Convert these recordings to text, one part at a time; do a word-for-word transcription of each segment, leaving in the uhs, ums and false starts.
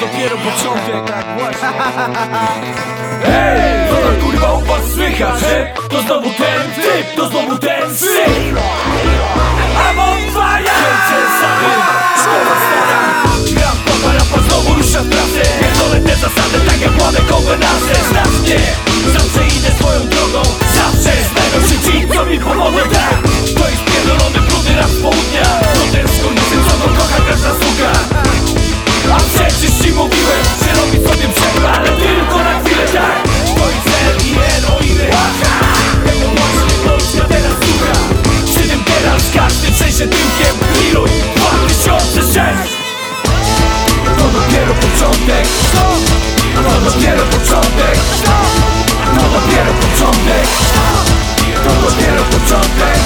dopiero początek, tak właśnie. Hej, co tam kurwa u was słychać, he? To znowu ten typ, to znowu ten syf. I'm on fire! Wielce samy, szkoła stara. Gram papa, rapa, znowu rusza w pracę. Pierdolę te zasady, tak jak łamę konwenanse. Znasz mnie, zawsze idę swoją drogą. Zawsze znajdą się ci, co mi pomogą, tak. To jest pierdolony, brudny rap z południa. To ten skurwysyn, co go kocha każda suka. A przecież ci mówiłem, że robi sobie przerwę, ale tylko na chwilę, tak. To jest L I N, o ile tego właśnie Polska teraz słucha. Przy tym teraz każdy trzęsie tyłkiem. Iluj, dwa tysiące sześć. To dopiero początek. To dopiero początek. To dopiero początek. To dopiero początek.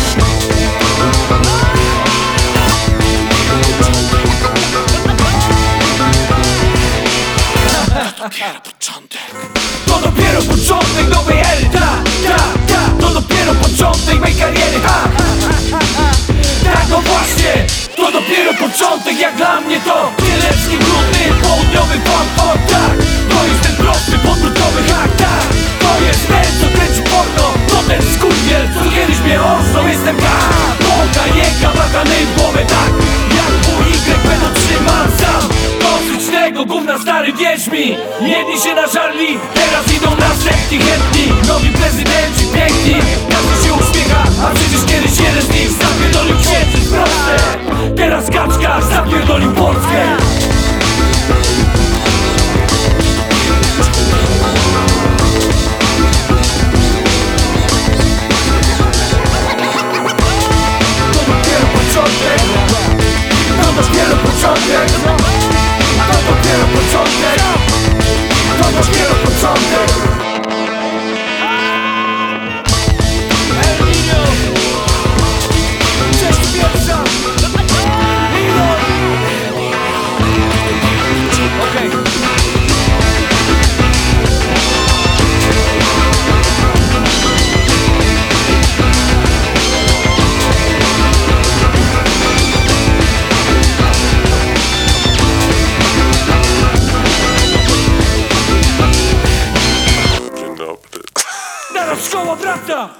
Dopiero początek. To dopiero początek nowej ery, ta, ta, ta. To dopiero początek mej kariery, ha, ha, ha. Tak, no właśnie. To dopiero początek, jak dla mnie to kielecki, brudny, południowy pop, tak. To jest ten prosty, podbrudowy hak, tak. To jest ten, co kręci porno. To ten skurwiel, co kiedyś mnie osnął. Jestem tak, boga, jeka, brakany w głowę, tak. Jak pół Y, będą trzymam sam. Dosyć tego gówna, stary, wierz mi. Jedni się nażarli, teraz idą następni chętni. Nowi prezydenci, piękni. Każdy się uśmiecha, a przecież kiedyś jeden z nich zapierdolił księżyc, proste. Teraz kaczka zapierdolił Polskę. To dopiero początek. To dopiero początek. To dopiero początek. To dopiero początek. El Niño. Cześć pierwsza. Leroy. Okej. Dzień dobry. Teraz szkoła wraca.